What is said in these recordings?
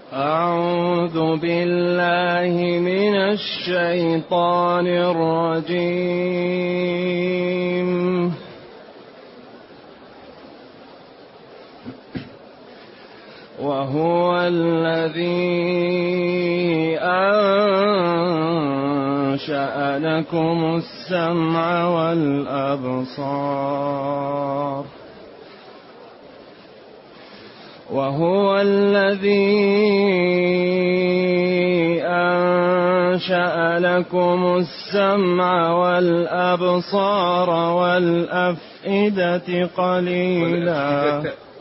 أعوذ بالله من الشيطان الرجيم. وهو الذي أنشأ لكم السمع والأبصار وهو الذي أنشأ لكم السمع والأبصار والأفئدة قليلا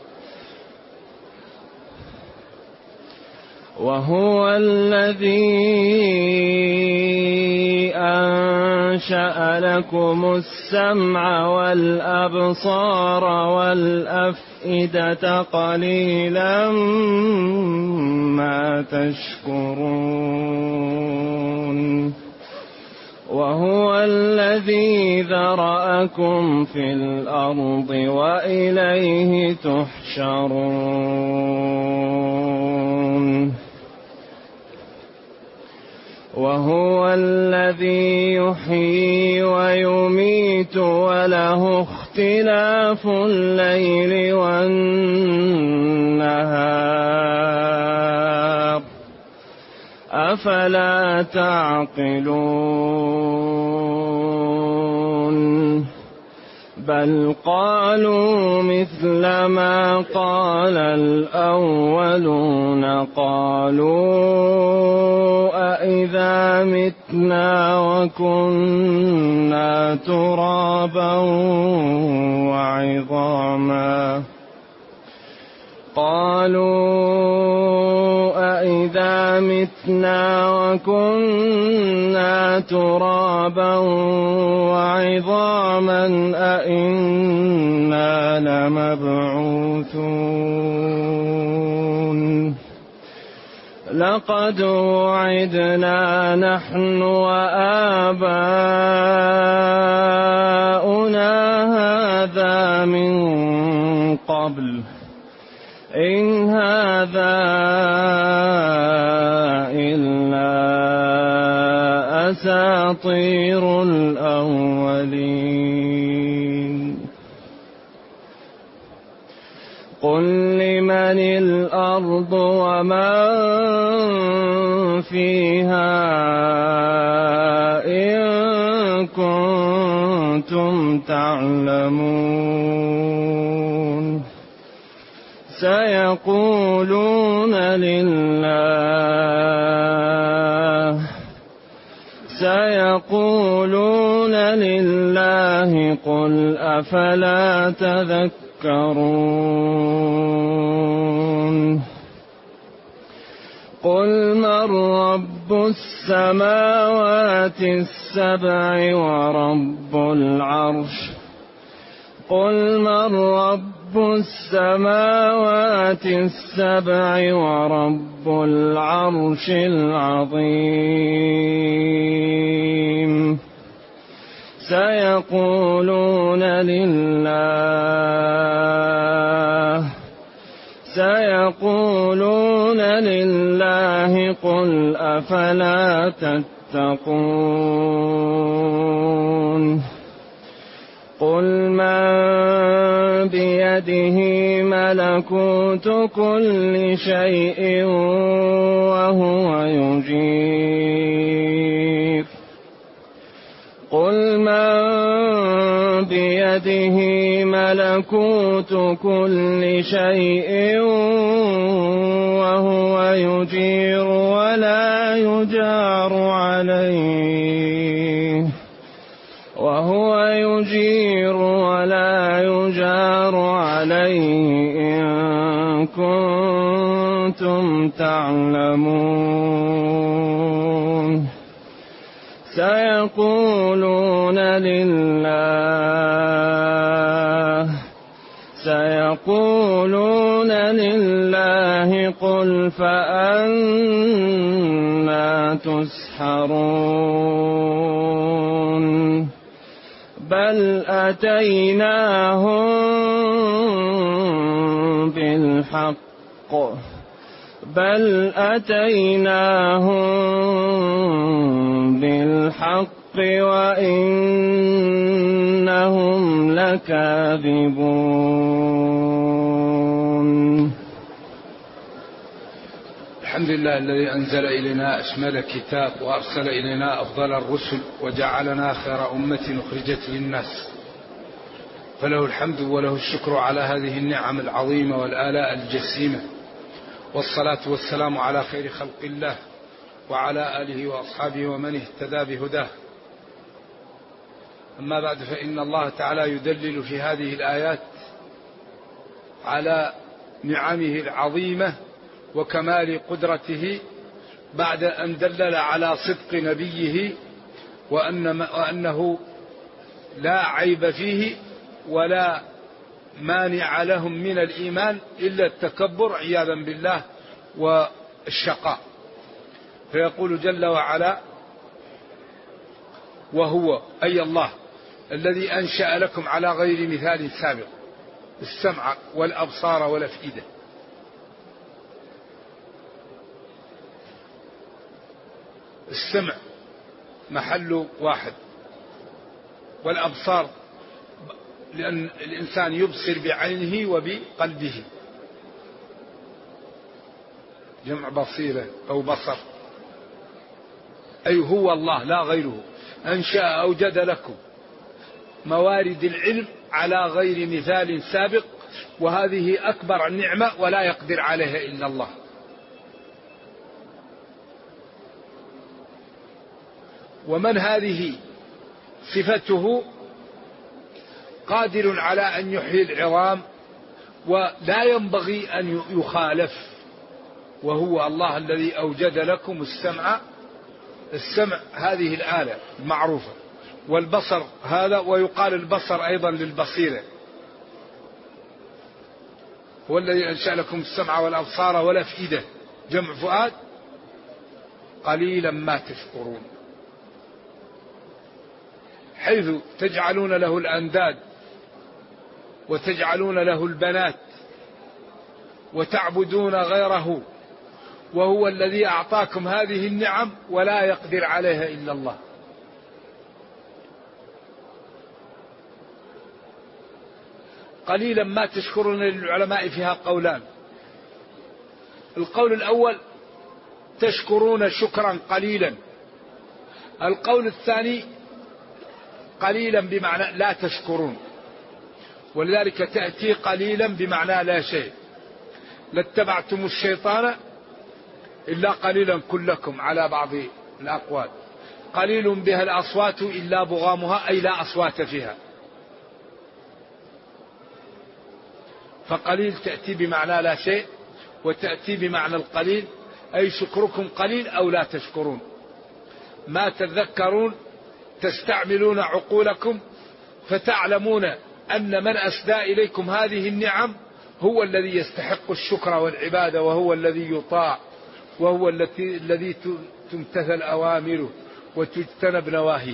وهو الذي أنشأ لكم السمع والأبصار والأفئدة قليلا ما تشكرون. وهو الذي ذرأكم في الأرض وإليه تحشرون. وهو الذي يحيي ويميت وله اختلاف الليل والنهار أفلا تعقلون. بل قالوا مثل ما قال الأولون قالوا أإذا متنا وكنا ترابا وعظاما أإذا متنا وكنا ترابا وعظاما أإنا لمبعوثون. لقد وعدنا نحن وآباؤنا هذا من قبل إن هذا إلا أساطير الأولين. قل لمن الأرض ومن فيها إن كنتم تعلمون. سيقولون لله قل أفلا تذكرون. قل من رب السماوات السبع ورب العرش العظيم. سيقولون لله قل أفلا تتقون. قل من بيده ملكوت كل شيء وهو يجير. قل من بيده ملكوت كل شيء وهو يجير ولا يجار عليه إن كنتم تعلمون. سيقولون لله قل فأنا تسحرون. بل أتيناهم بالحق بل أتيناهم بالحق وإنهم لكاذبون. الحمد لله الذي أنزل إلينا أشمل الكتاب وأرسل إلينا أفضل الرسل وجعلنا خير أمة أخرجت للناس، فله الحمد وله الشكر على هذه النعم العظيمة والآلاء الجسيمة، والصلاة والسلام على خير خلق الله وعلى آله وأصحابه ومن اهتدى بهداه. أما بعد، فإن الله تعالى يدلل في هذه الآيات على نعمه العظيمة وكمال قدرته، بعد أن دلل على صدق نبيه وأنه لا عيب فيه ولا مانع لهم من الإيمان إلا التكبر عياذا بالله والشقاء. فيقول جل وعلا: وهو أي الله الذي أنشأ لكم على غير مثال سابق السمع والأبصار والأفئدة. السمع محل واحد، والأبصار لأن الإنسان يبصر بعينه وبقلبه، جمع بصيرة أو بصر. أي هو الله لا غيره أنشأ أوجد لكم موارد العلم على غير مثال سابق، وهذه أكبر النعمة ولا يقدر عليها إلا الله. ومن هذه صفته قادر على أن يحيي العظام ولا ينبغي أن يخالف، وهو الله الذي أوجد لكم السمع. السمع هذه الآلة المعروفة، والبصر هذا، ويقال البصر أيضا للبصيرة. هو الذي أنشأ لكم السمع والأبصار والأفئدة، جمع فؤاد. قليلا ما تشكرون، حيث تجعلون له الأنداد وتجعلون له البنات وتعبدون غيره، وهو الذي أعطاكم هذه النعم ولا يقدر عليها إلا الله. قليلا ما تشكرون للعلماء فيها قولان. القول الأول: تشكرون شكرا قليلا. القول الثاني: قليلا بمعنى لا تشكرون، ولذلك تأتي قليلا بمعنى لا شيء. لاتبعتم الشيطان إلا قليلا كلكم على بعض الأقوال. قليل بها الأصوات إلا بغامها، أي لا أصوات فيها. فقليل تأتي بمعنى لا شيء، وتأتي بمعنى القليل، أي شكركم قليل أو لا تشكرون. ما تذكرون، تستعملون عقولكم فتعلمون أن من أسدى إليكم هذه النعم هو الذي يستحق الشكر والعبادة، وهو الذي يطاع، وهو الذي تمتثل أوامره وتجتنب نواهيه.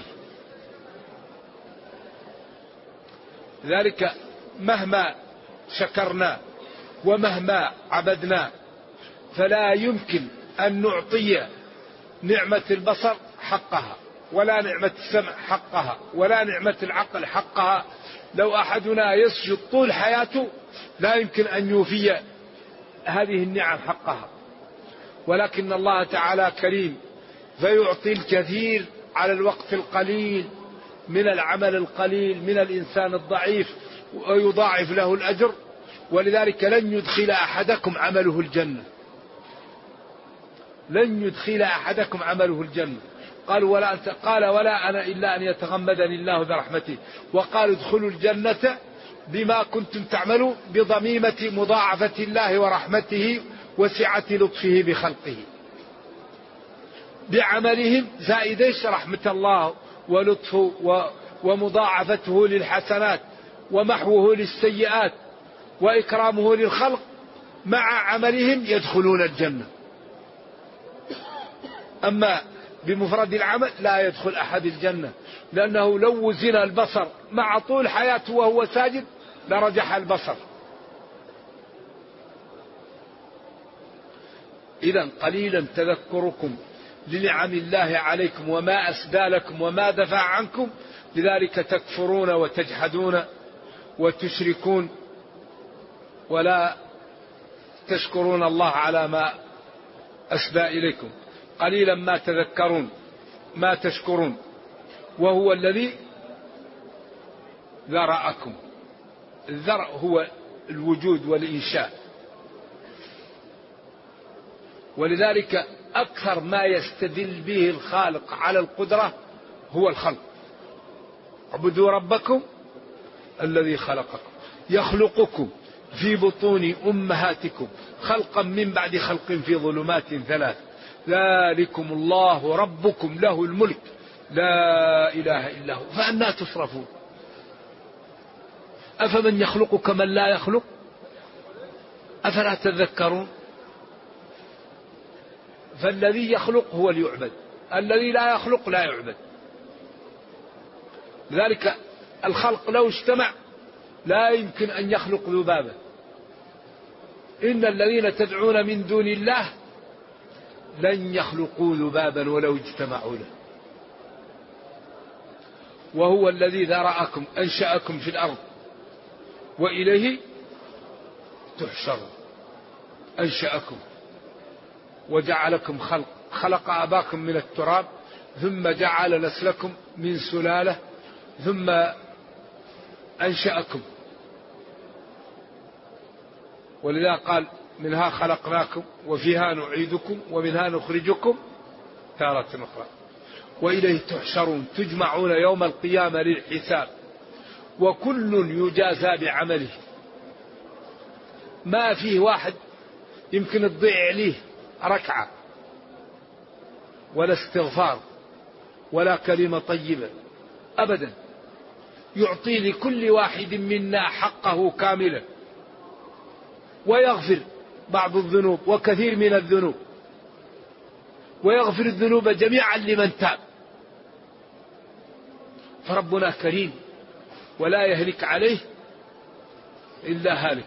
ذلك مهما شكرنا ومهما عبدنا فلا يمكن أن نعطي نعمة البصر حقها، ولا نعمة السمع حقها، ولا نعمة العقل حقها. لو أحدنا يسجد طول حياته لا يمكن أن يوفي هذه النعم حقها، ولكن الله تعالى كريم فيعطي الكثير على الوقت القليل من العمل القليل من الإنسان الضعيف، ويضاعف له الأجر. ولذلك لن يدخل أحدكم عمله الجنة، لن يدخل أحدكم عمله الجنة. قال ولا أنا إلا أن يتغمدني الله برحمته. وقال ادخلوا الجنة بما كنتم تعملون، بضميمة مضاعفة الله ورحمته وسعة لطفه بخلقه. بعملهم زائدش رحمة الله ولطفه ومضاعفته للحسنات ومحوه للسيئات وإكرامه للخلق، مع عملهم يدخلون الجنة. أما بمفرد العمل لا يدخل أحد الجنة، لأنه لو وزن البصر مع طول حياته وهو ساجد لرجح البصر. إذن قليلا تذكركم لنعم الله عليكم وما أسدى لكم وما دفع عنكم، لذلك تكفرون وتجحدون وتشركون ولا تشكرون الله على ما أسدى إليكم. قليلا ما تذكرون ما تشكرون. وهو الذي ذرأكم. الذرأ هو الوجود والإنشاء، ولذلك أكثر ما يستدل به الخالق على القدرة هو الخلق. اعبدوا ربكم الذي خلقكم يخلقكم في بطون أمهاتكم خلقا من بعد خلق في ظلمات 3 ذلكم الله ربكم له الملك لا إله إلا هو فأنا تصرفون. أفمن يخلق كمن لا يخلق أفلا تذكرون. فالذي يخلق هو ليعبد، الذي لا يخلق لا يعبد. لذلك الخلق لو اجتمع لا يمكن أن يخلق ذبابا. إن الذين تدعون من دون الله لن يخلقوا ذبابا ولو اجتمعوا له. وهو الذي ذرأكم أنشأكم في الأرض وإليه تحشرون. أنشأكم وجعلكم خلق أباكم من التراب ثم جعل نسلكم من سلالة ثم أنشأكم. ولذا قال منها خلقناكم وفيها نعيدكم ومنها نخرجكم تارة أخرى وإليه تحشرون. تجمعون يوم القيامة للحساب وكل يجازى بعمله. ما فيه واحد يمكن تضيع عليه ركعة ولا استغفار ولا كلمة طيبة أبدا. يعطي لكل واحد منا حقه كاملا ويغفر بعض الذنوب وكثير من الذنوب ويغفر الذنوب جميعا لمن تاب. فربنا كريم ولا يهلك عليه إلا هالك.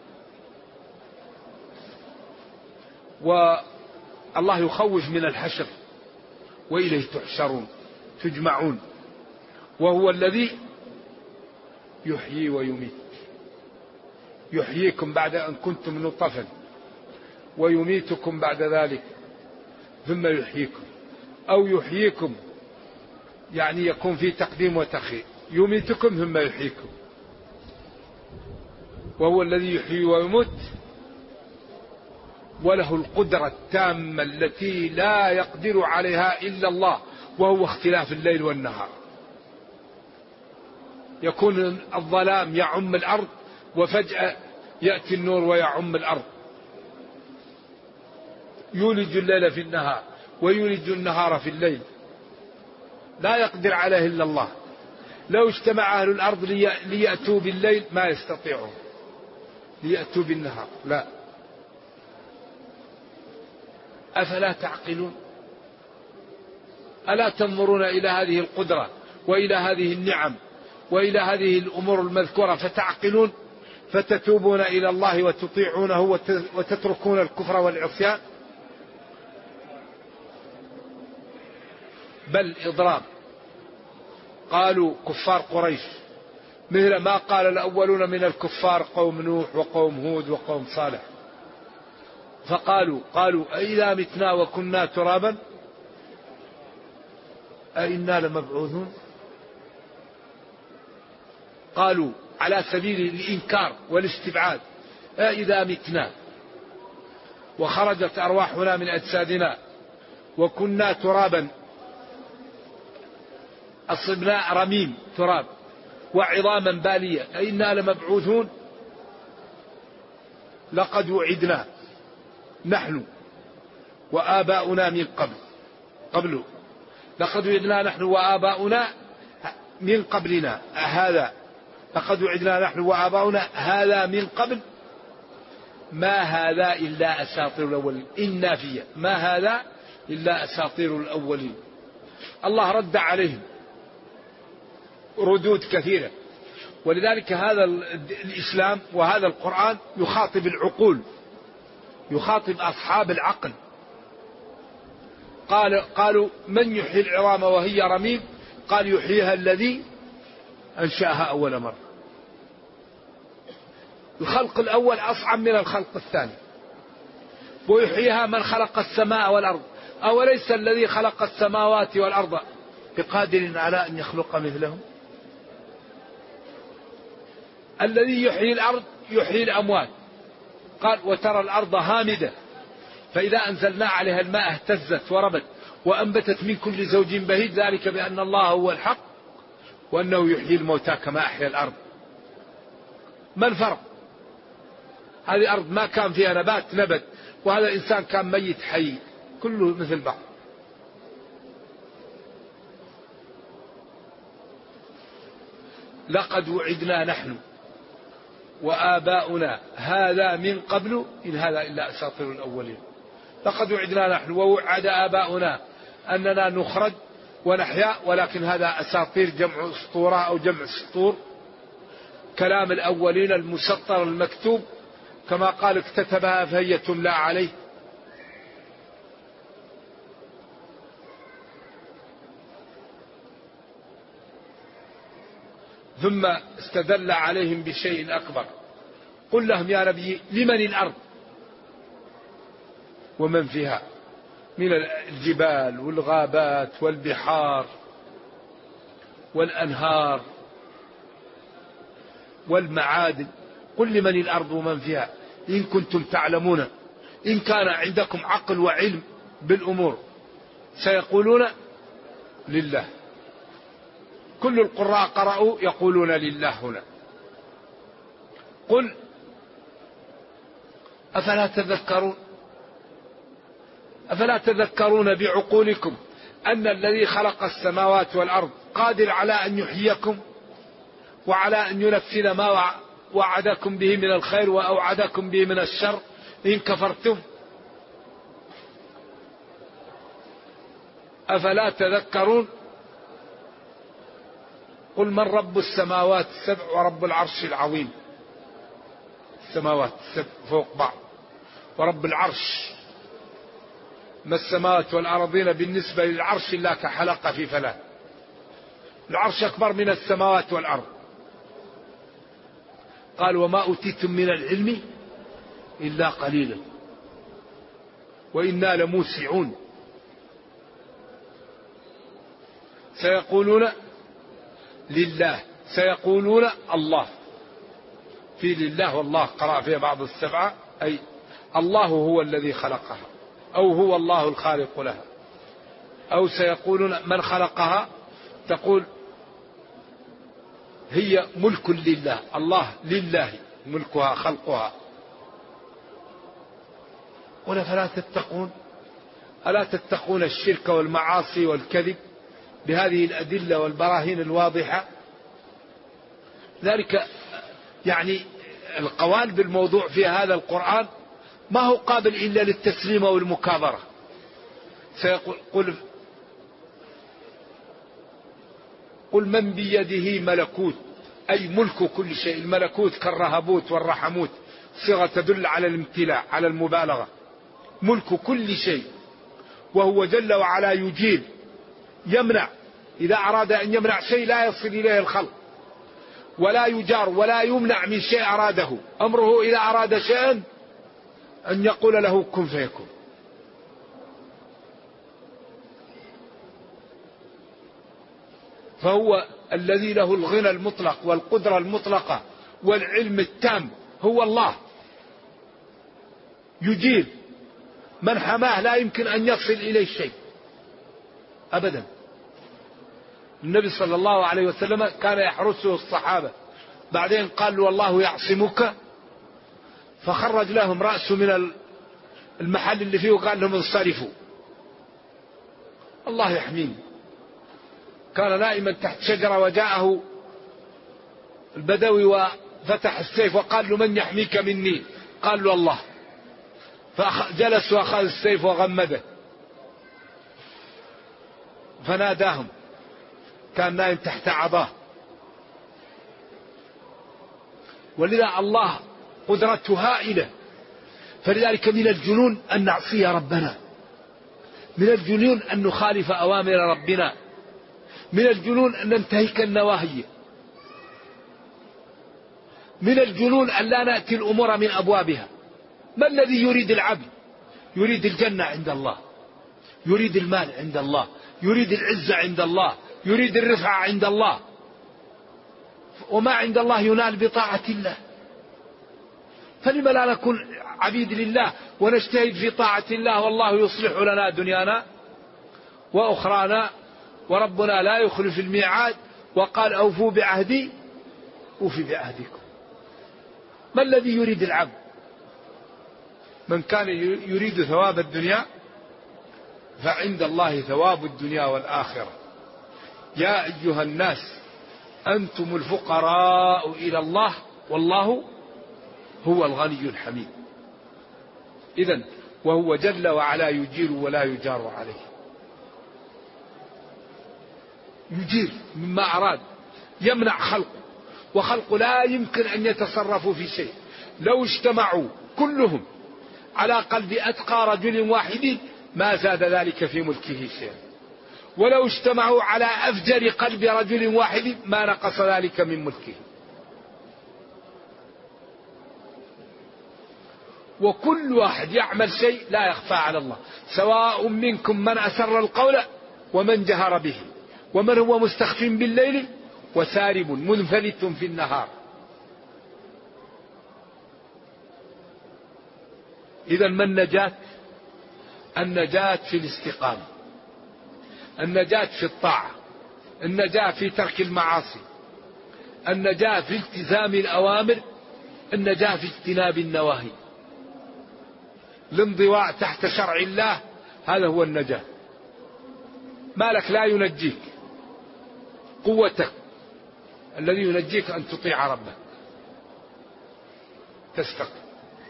والله يخوف من الحشر وإليه تحشرون تجمعون. وهو الذي يحيي ويميت. يحييكم بعد أن كنتم نطفا ويميتكم بعد ذلك ثم يحييكم. أو يحييكم يعني يكون في تقديم وتأخير. يميتكم ثم يحييكم. وهو الذي يحيي ويميت وله القدرة التامة التي لا يقدر عليها إلا الله، وهو اختلاف الليل والنهار. يكون الظلام يعم الأرض وفجأة يأتي النور ويعم الأرض. يولج الليل في النهار ويولج النهار في الليل، لا يقدر عليه إلا الله. لو اجتمع أهل الأرض ليأتوا بالليل ما يستطيعون، ليأتوا بالنهار لا. أفلا تعقلون؟ ألا تنظرون إلى هذه القدرة وإلى هذه النعم وإلى هذه الأمور المذكورة فتعقلون فتتوبون إلى الله وتطيعونه وتتركون الكفر والعصيان؟ بل إضراب. قالوا كفار قريش مثل ما قال الأولون من الكفار قوم نوح وقوم هود وقوم صالح، قالوا أئذا متنا وكنا ترابا أئنا لمبعوثون. قالوا على سبيل الإنكار والاستبعاد أئذا متنا وخرجت أرواحنا من أجسادنا وكنا ترابا أصبنا رميم تراب وعظاما بالية أئنا لمبعوثون. لقد وعدنا نحن وآباؤنا من قبل لقد وعدنا نحن وآباؤنا من قبلنا هذا. لقد وعدنا نحن وآباؤنا هذا من قبل ما هذا إلا أساطير الأولين. إن فيه ما هذا إلا أساطير الأولين. الله رد عليهم ردود كثيرة. ولذلك هذا الإسلام وهذا القرآن يخاطب العقول، يخاطب أصحاب العقل. قالوا من يحيي العظام وهي رميم؟ قال يحييها الذي أنشأها أول مرة. الخلق الأول أصعب من الخلق الثاني. ويحييها من خلق السماء والأرض أوليس الذي خلق السماوات والأرض بقادر على أن يخلق مثلهم؟ الذي يحيي الأرض يحيي الأموات. قال وترى الأرض هامدة فإذا أنزلنا عليها الماء اهتزت وربت وأنبتت من كل زوج بهيج ذلك بأن الله هو الحق وأنه يحيي الموتى كما أحيا الأرض. ما الفرق؟ هذه أرض ما كان فيها نبات نبت، وهذا إنسان كان ميت حي، كله مثل بعض. لقد وعدنا نحن وآباؤنا هذا من قبل إن هذا إلا أساطير الأولين. لقد وعدنا نحن ووعد آباؤنا أننا نخرج ونحيا، ولكن هذا أساطير جمع أسطورة أو جمع سطور، كلام الأولين المسطر المكتوب كما قال اكتتبها فهي تملى عليه. ثم استدل عليهم بشيء أكبر. قل لهم يا نبي لمن الأرض ومن فيها من الجبال والغابات والبحار والأنهار والمعادن. قل لمن الأرض ومن فيها إن كنتم تعلمون، إن كان عندكم عقل وعلم بالأمور سيقولون لله. كل القراء قرأوا يقولون لله هنا. قل أفلا تذكرون؟ أفلا تذكرون بعقولكم أن الذي خلق السماوات والأرض قادر على أن يحييكم وعلى أن ينفذ ما وعدكم به من الخير وأوعدكم به من الشر إن كفرتم؟ أفلا تذكرون؟ قل من رب السماوات السبع ورب العرش العظيم. السماوات السبع فوق بعض ورب العرش، ما السماوات والأرضين بالنسبة للعرش إلا كحلقة في فلاة. العرش أكبر من السماوات والأرض. قال وما أوتيتم من العلم إلا قليلا وإنا لموسعون. سيقولون لله، سيقولون الله. في لله والله قرأ فيها بعض السبعة، أي الله هو الذي خلقها أو هو الله الخالق لها. أو سيقولون من خلقها، تقول هي ملك لله، الله لله ملكها خلقها. قل فلا تتقون؟ ألا تتقون الشرك والمعاصي والكذب بهذه الأدلة والبراهين الواضحة؟ ذلك يعني القوال بالموضوع في هذا القرآن ما هو قابل إلا للتسليم والمكابرة. سيقول قل من بيده ملكوت، أي ملك كل شيء. الملكوت كالرهبوت والرحموت، صيغة تدل على الامتلاء على المبالغة. ملك كل شيء، وهو جل وعلا يجيب يمنع. إذا أراد أن يمنع شيء لا يصل إليه الخلق، ولا يجار ولا يمنع من شيء أراده. أمره إذا أراد شيئا أن يقول له كن فيكون. فهو الذي له الغنى المطلق والقدرة المطلقة والعلم التام، هو الله. يجيب من حماه لا يمكن أن يصل إليه شيء أبدا. النبي صلى الله عليه وسلم كان يحرسه الصحابة، بعدين قال والله يعصمك، فخرج لهم رأسه من المحل اللي فيه وقال لهم انصرفوا، الله يحميني. كان نائما تحت شجرة وجاءه البدوي وفتح السيف وقال له من يحميك مني؟ قال له الله. فجلس وأخذ السيف وغمده فناداهم، كان نائم تحت عضاه. ولذا الله قدرته هائلة، فلذلك من الجنون أن نعصي ربنا، من الجنون أن نخالف أوامر ربنا، من الجنون أن ننتهك النواهي، من الجنون أن لا نأتي الأمور من أبوابها. ما الذي يريد العبد؟ يريد الجنة عند الله، يريد المال عند الله، يريد العزة عند الله، يريد الرفعة عند الله، وما عند الله ينال بطاعة الله. فلما لا نكون عبيد لله ونجتهد في طاعة الله، والله يصلح لنا دنيانا وأخرانا، وربنا لا يخلف الميعاد، وقال أوفوا بعهدي أوفي بعهدكم. ما الذي يريد العبد؟ من كان يريد ثواب الدنيا فعند الله ثواب الدنيا والآخرة. يا أيها الناس أنتم الفقراء إلى الله والله هو الغني الحميد. إذن وهو جل وعلا يجير ولا يجار عليه، يجير مما أراد، يمنع خلقه، وخلقه لا يمكن أن يتصرفوا في شيء. لو اجتمعوا كلهم على قلب أتقى رجل واحد ما زاد ذلك في ملكه شيئا، ولو اجتمعوا على أفجر قلب رجل واحد ما نقص ذلك من ملكه. وكل واحد يعمل شيء لا يخفى على الله، سواء منكم من أسر القول ومن جهر به، ومن هو مستخف بالليل وسارب منفلت في النهار. إذا ما النجاة؟ النجاة في الاستقامة، النجاة في الطاعة، النجاة في ترك المعاصي، النجاة في التزام الأوامر، النجاة في اجتناب النواهي. الانضواء تحت شرع الله هذا هو النجاة. مالك لا ينجيك، قوتك الذي ينجيك أن تطيع ربك، تستقيم.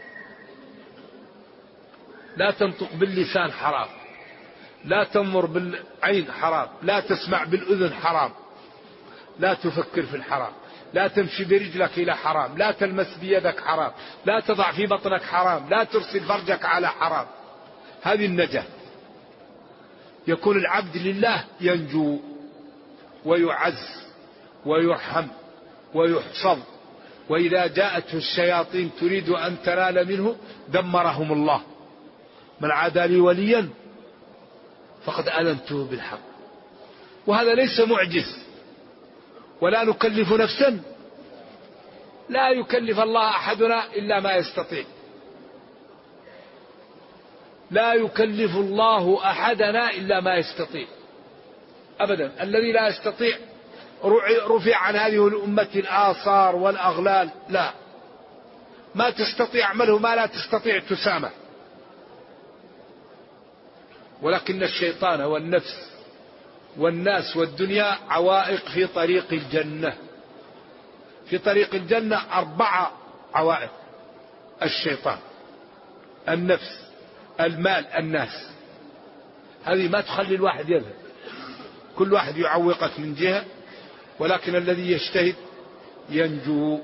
لا تنطق باللسان حرام، لا تنظر بالعين حرام، لا تسمع بالأذن حرام، لا تفكر في الحرام، لا تمشي برجلك إلى حرام، لا تلمس بيدك حرام، لا تضع في بطنك حرام، لا ترسل فرجك على حرام. هذه النجاة. يكون العبد لله ينجو ويعز ويرحم ويحفظ. وإذا جاءته الشياطين تريد أن تنال منه دمرهم الله. من عادى لي وليا فقد آذنته بالحق. وهذا ليس معجز، ولا نكلف نفسا، لا يكلف الله أحدنا إلا ما يستطيع. لا يكلف الله أحدنا إلا ما يستطيع أبدا. الذي لا يستطيع رفع عن هذه الأمة الآثار والأغلال. لا، ما تستطيع اعمله، ما لا تستطيع تسامح. ولكن الشيطان والنفس والناس والدنيا عوائق في طريق الجنة. في طريق الجنة 4 عوائق: الشيطان، النفس، المال، الناس. هذه ما تخلي الواحد يذهب، كل واحد يعوقك من جهة، ولكن الذي يجتهد ينجو.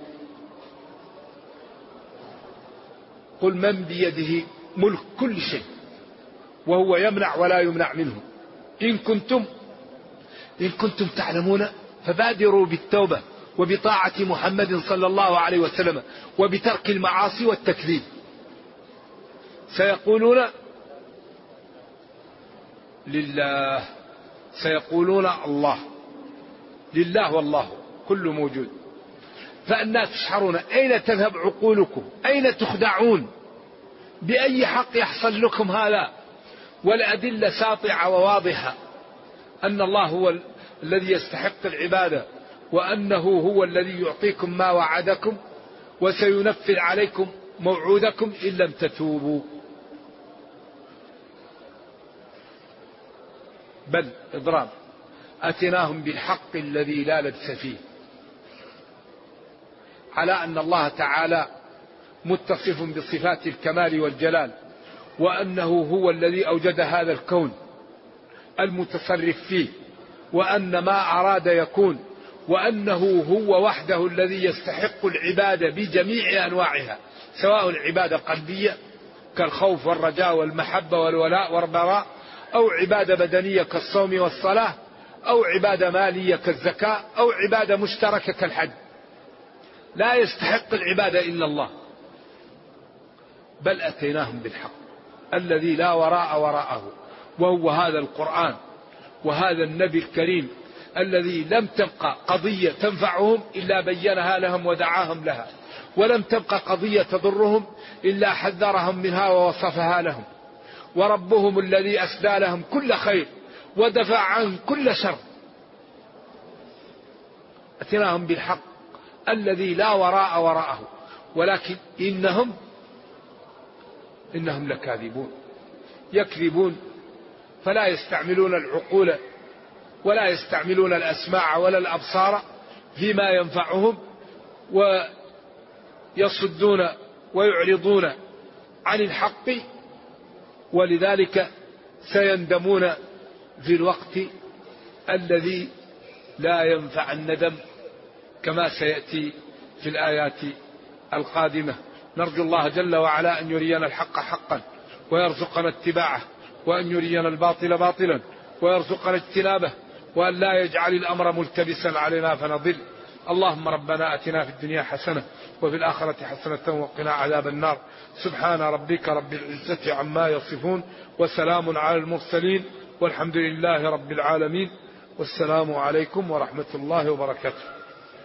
قل من بيده ملك كل شيء وهو يمنع ولا يمنع منه إن كنتم تعلمون فبادروا بالتوبة وبطاعة محمد صلى الله عليه وسلم وبترك المعاصي والتكذيب. سيقولون لله، سيقولون الله، لله والله كل موجود. فأنا تشحرون؟ أين تذهب عقولكم؟ أين تخدعون؟ بأي حق يحصل لكم هذا؟ والأدلة ساطعة وواضحة أن الله هو الذي يستحق العبادة، وأنه هو الذي يعطيكم ما وعدكم وسينفذ عليكم موعودكم إن لم تتوبوا. بل إضراب أتناهم بالحق الذي لا لبس فيه، على أن الله تعالى متصف بصفات الكمال والجلال، وأنه هو الذي أوجد هذا الكون المتصرف فيه، وأن ما أراد يكون، وأنه هو وحده الذي يستحق العبادة بجميع أنواعها، سواء العبادة قلبية كالخوف والرجاء والمحبة والولاء والبراء، أو عبادة بدنية كالصوم والصلاة، أو عبادة مالية كالزكاة، أو عبادة مشتركة كالحج. لا يستحق العبادة إلا الله. بل أتيناهم بالحق الذي لا وراء وراءه، وهو هذا القرآن وهذا النبي الكريم الذي لم تبقى قضية تنفعهم إلا بينها لهم ودعاهم لها، ولم تبقى قضية تضرهم إلا حذرهم منها ووصفها لهم. وربهم الذي أسدى لهم كل خير ودفع عنهم كل شر. أتيناهم بالحق الذي لا وراء وراءه، ولكن إنهم لكاذبون، يكذبون، فلا يستعملون العقول ولا يستعملون الأسماع ولا الأبصار فيما ينفعهم، ويصدون ويعرضون عن الحق، ولذلك سيندمون في الوقت الذي لا ينفع الندم، كما سيأتي في الآيات القادمة. نرجو الله جل وعلا أن يرينا الحق حقا ويرزقنا اتباعه، وأن يرينا الباطل باطلا ويرزقنا اجتنابه، وأن لا يجعل الأمر ملتبسا علينا فنضل. اللهم ربنا أتنا في الدنيا حسنة وفي الآخرة حسنة وقنا عذاب النار. سبحان ربك رب العزة عما يصفون، وسلام على المرسلين، والحمد لله رب العالمين، والسلام عليكم ورحمة الله وبركاته.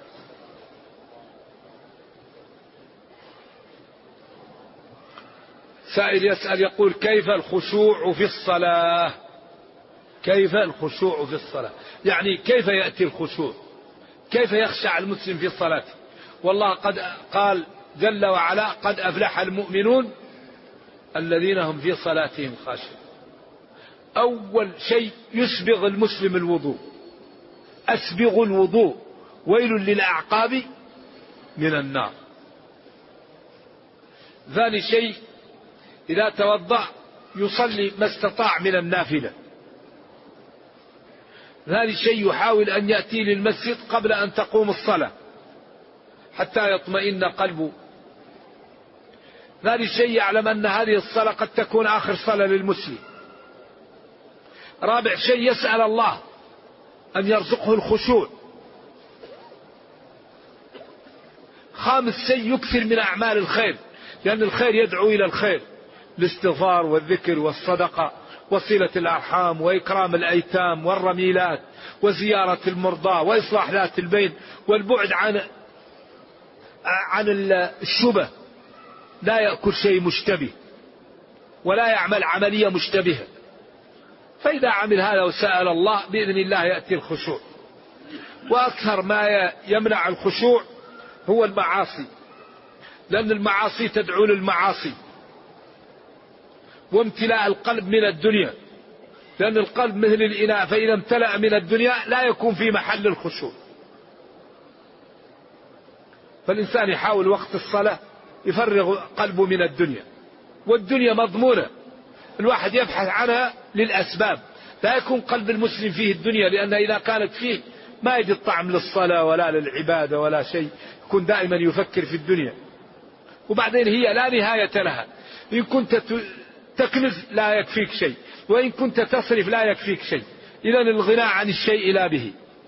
سائل يسأل يقول: كيف الخشوع في الصلاة؟ كيف الخشوع في الصلاة؟ يعني كيف يأتي الخشوع؟ كيف يخشع المسلم في صلاته؟ والله قد قال جل وعلا: قد أفلح المؤمنون الذين هم في صلاتهم خاشعون. أول شيء يسبغ المسلم الوضوء، أسبغ الوضوء، ويل للأعقاب من النار. ثاني شيء إذا توضأ يصلي ما استطاع من النافلة. ثالث شيء يحاول أن يأتي للمسجد قبل أن تقوم الصلاة حتى يطمئن قلبه. ثالث شيء يعلم أن هذه الصلاة قد تكون آخر صلاة للمسلم. رابع شيء يسأل الله أن يرزقه الخشوع. خامس شيء يكثر من أعمال الخير، لأن الخير يدعو إلى الخير، الاستغفار والذكر والصدقة وصلة الأرحام وإكرام الأيتام والرميلات وزيارة المرضى وإصلاح ذات البين والبعد عن الشبه. لا يأكل شيء مشتبه ولا يعمل عملية مشتبهة. فإذا عمل هذا وسأل الله بإذن الله يأتي الخشوع. وأكثر ما يمنع الخشوع هو المعاصي، لأن المعاصي تدعو للمعاصي، وامتلاء القلب من الدنيا، لأن القلب مثل الإناء فإذا امتلأ من الدنيا لا يكون في محل الخشوع. فالإنسان يحاول وقت الصلاة يفرغ قلبه من الدنيا، والدنيا مضمونة، الواحد يبحث عنها للأسباب. لا يكون قلب المسلم فيه الدنيا، لأن إذا كانت فيه ما يجد طعم للصلاة ولا للعبادة ولا شيء، يكون دائما يفكر في الدنيا. وبعدين هي لا نهاية لها، إن كنت تكنز لا يكفيك شيء، وإن كنت تصرف لا يكفيك شيء. إذن الغناء عن الشيء لا به.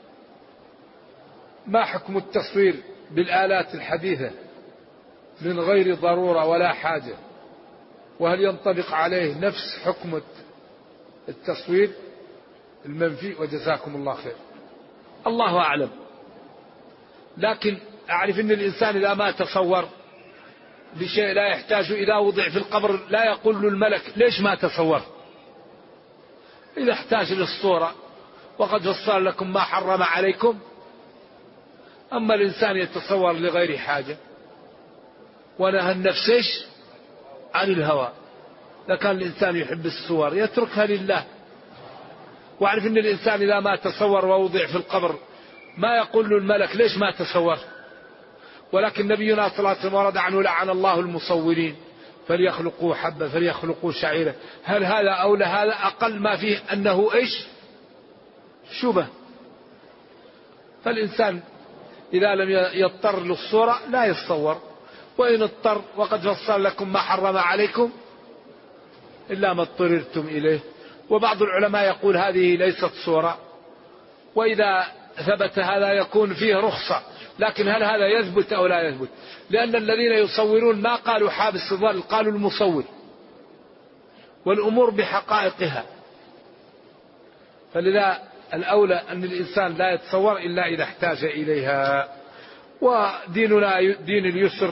ما حكم التصوير بالآلات الحديثة من غير ضرورة ولا حاجة؟ وهل ينطبق عليه نفس حكم التصوير المنفي؟ وجزاكم الله خير. الله أعلم. لكن أعرف أن الإنسان إذا ما تصور بشيء لا يحتاج، إذا وضع في القبر لا يقول له الملك ليش ما تصور. إذا احتاج للصورة وقد فصل لكم ما حرم عليكم. أما الإنسان يتصور لغير حاجة، ونهى النفس عن الهوى. لكان الإنسان يحب الصور يتركها لله. واعرف أن الإنسان إذا ما تصور ووضع في القبر ما يقول له الملك ليش ما تصور. ولكن نبينا صلى الله عليه وسلم ورد عنه: لعن الله المصورين فليخلقوا حبة فليخلقوا شعيرة. هل هذا أو لا هذا؟ أقل ما فيه أنه شبه. فالإنسان إذا لم يضطر للصورة لا يتصور، وإن اضطر وقد فصل لكم ما حرم عليكم إلا ما اضطررتم إليه. وبعض العلماء يقول هذه ليست صورة، وإذا ثبت هذا يكون فيه رخصة، لكن هل هذا يثبت أو لا يثبت؟ لأن الذين يصورون ما قالوا حابس الظل، قالوا المصور، والأمور بحقائقها. فلذا الأولى أن الإنسان لا يتصور إلا إذا احتاج إليها. وديننا دين اليسر.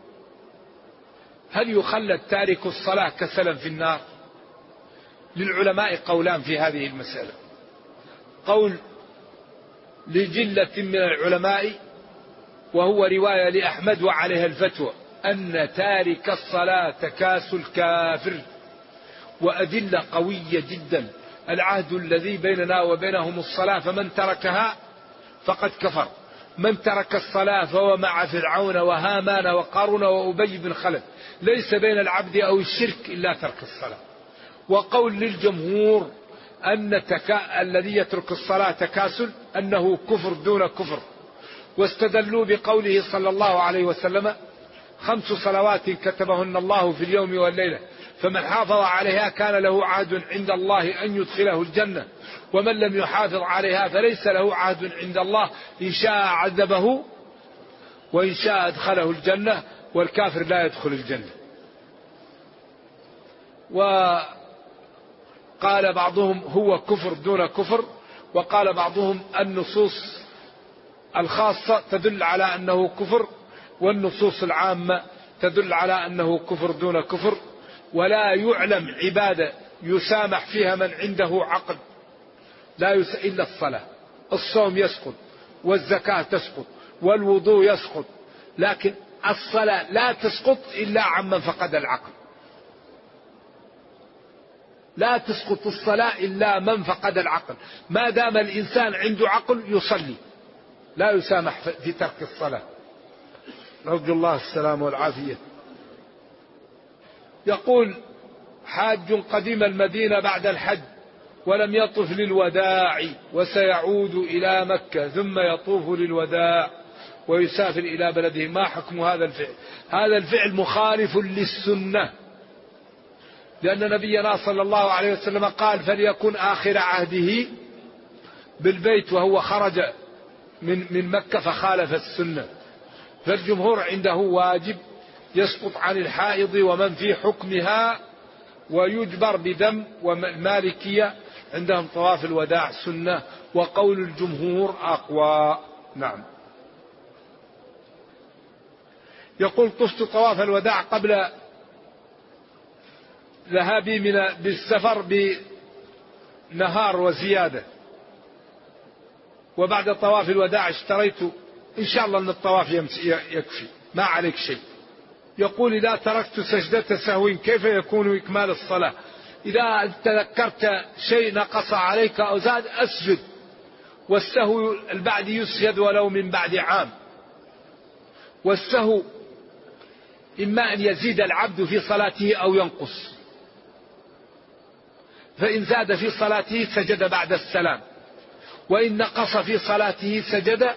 هل يخلد تارك الصلاة كسلا في النار؟ للعلماء قولان في هذه المسألة. قول لجلة من العلماء وهو رواية لأحمد وعليها الفتوى أن تارك الصلاة كاسل كافر، وأدلة قوية جدا. العهد الذي بيننا وبينهم الصلاة، فمن تركها فقد كفر. من ترك الصلاة فهو مع فرعون وهامان وقارون وأبي بن خلف. ليس بين العبد أو الشرك إلا ترك الصلاة. وقول للجمهور أن الذي يترك الصلاة تكاسل أنه كفر دون كفر، واستدلوا بقوله صلى الله عليه وسلم: 5 صلوات كتبهن الله في اليوم والليلة، فمن حافظ عليها كان له عهد عند الله أن يدخله الجنة، ومن لم يحافظ عليها فليس له عهد عند الله، إن شاء عذبه وإن شاء أدخله الجنة، والكافر لا يدخل الجنة. وقال بعضهم هو كفر دون كفر، وقال بعضهم النصوص الخاصة تدل على أنه كفر، والنصوص العامة تدل على أنه كفر دون كفر. ولا يعلم عبادة يسامح فيها من عنده عقل لا إلا الصلاة. الصوم يسقط، والزكاة تسقط، والوضوء يسقط، لكن الصلاة لا تسقط إلا عمن فقد العقل. لا تسقط الصلاة إلا من فقد العقل. ما دام الإنسان عنده عقل يصلي، لا يسامح في ترك الصلاة. نرجو الله السلام والعافية. يقول: حاج قدم المدينة بعد الحج ولم يطف للوداع، وسيعود إلى مكة ثم يطوف للوداع ويسافر إلى بلده، ما حكم هذا الفعل؟ هذا الفعل مخالف للسنة، لأن نبينا صلى الله عليه وسلم قال: فليكن آخر عهده بالبيت، وهو خرج من مكة فخالف السنة. فالجمهور عنده واجب يسقط عن الحائض ومن في حكمها ويجبر بدم، والمالكية عندهم طواف الوداع سنة، وقول الجمهور أقوى. نعم. يقول: طفت طواف الوداع قبل ذهابي بالسفر بنهار وزيادة، وبعد طواف الوداع اشتريت، إن شاء الله أن الطواف يكفي، ما عليك شيء. يقول: إذا تركت سجدة سهو كيف يكون إكمال الصلاة؟ إذا تذكرت شيء نقص عليك أو زاد أسجد، والسهو البعد يسجد ولو من بعد عام. والسهو إما أن يزيد العبد في صلاته أو ينقص، فإن زاد في صلاته سجد بعد السلام، وإن نقص في صلاته سجد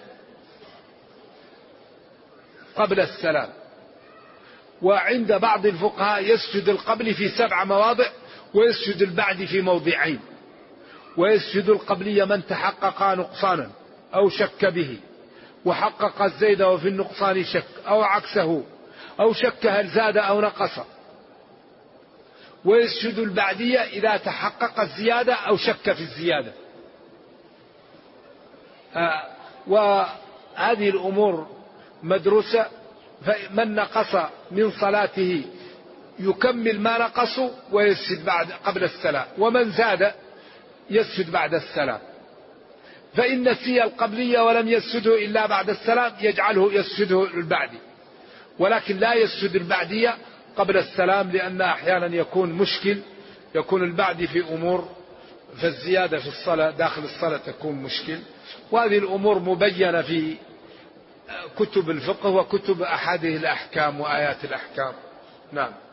قبل السلام. وعند بعض الفقهاء يسجد القبل في 7 مواضع، ويسجد البعد في موضعين. ويسجد القبلي من تحقق نقصانا أو شك به، وحقق الزيد وفي النقصان شك، أو عكسه، أو شك هل زاد أو نقص. ويسجد البعدية إذا تحقق الزيادة أو شك في الزيادة. وهذه الأمور مدروسة. فمن نقص من صلاته يكمل ما نقص ويسجد قبل السلام، ومن زاد يسجد بعد السلام. فإن نسي القبلية ولم يسجده إلا بعد السلام يجعله يسجده البعدي، ولكن لا يسجد البعدية قبل السلام، لأن أحيانا يكون مشكل، يكون البعدي في أمور، فالزيادة في الصلاة داخل الصلاة تكون مشكل. وهذه الأمور مبينة في كتب الفقه وكتب أحاديث الأحكام وآيات الأحكام. نعم.